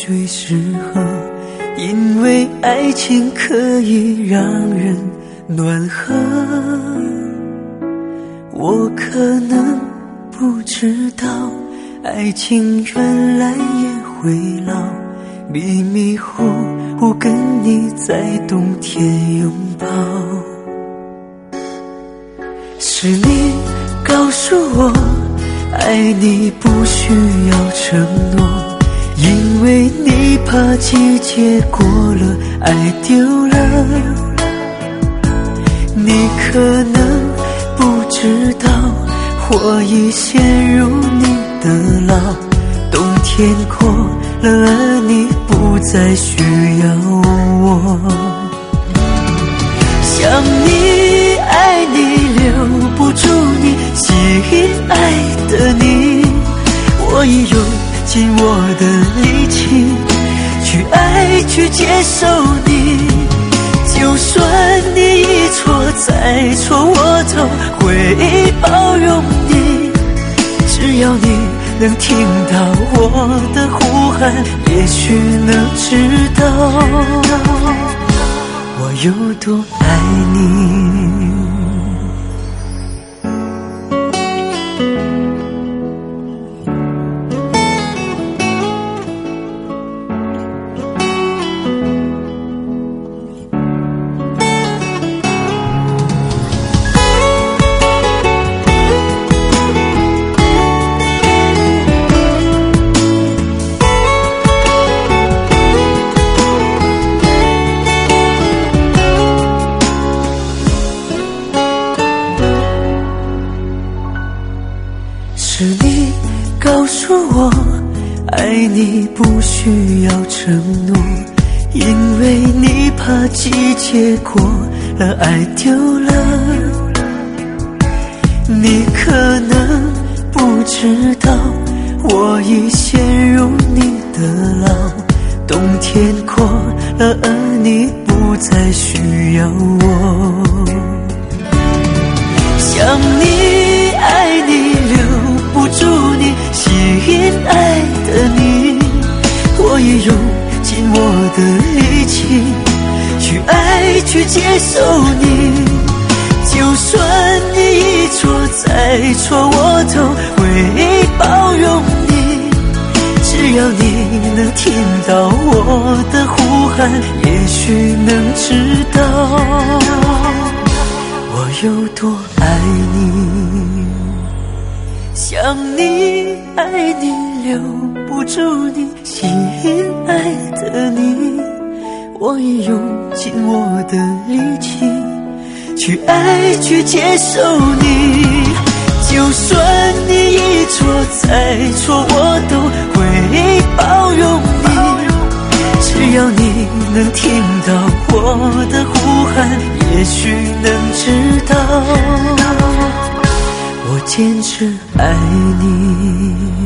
最适合，因为爱情可以让人暖和。我可能不知道，爱情原来也会老，迷迷糊糊跟你在冬天拥抱。是你告诉我，爱你不需要承诺，因为你怕季节过了，爱丢了。你可能不知道，我已陷入你的牢，冬天过了，而你不再需要我。想你爱你留不住你，吸引爱的你，我已用尽我的力气去爱去接受你。就算你一错再错，我都会包容你。只要你能听到我的呼喊，也许能知道我有多爱你。是你告诉我，爱你不需要承诺，因为你怕季节过了，爱丢了。你可能不知道，我已陷入你的牢，冬天过了，而你不再需要我。想你爱你留不住你，吸引爱的你，我也用尽我的力气去爱去接受你。就算你一错再错，我都会包容你。只要你能听到我的呼喊，也许能知道我有多爱你。想你爱你留不住你，吸引爱的你，我已用尽我的力气去爱去接受你。就算你一错再错，我都会包容你。只要你能听到我的呼喊，也许能知道我坚持爱你。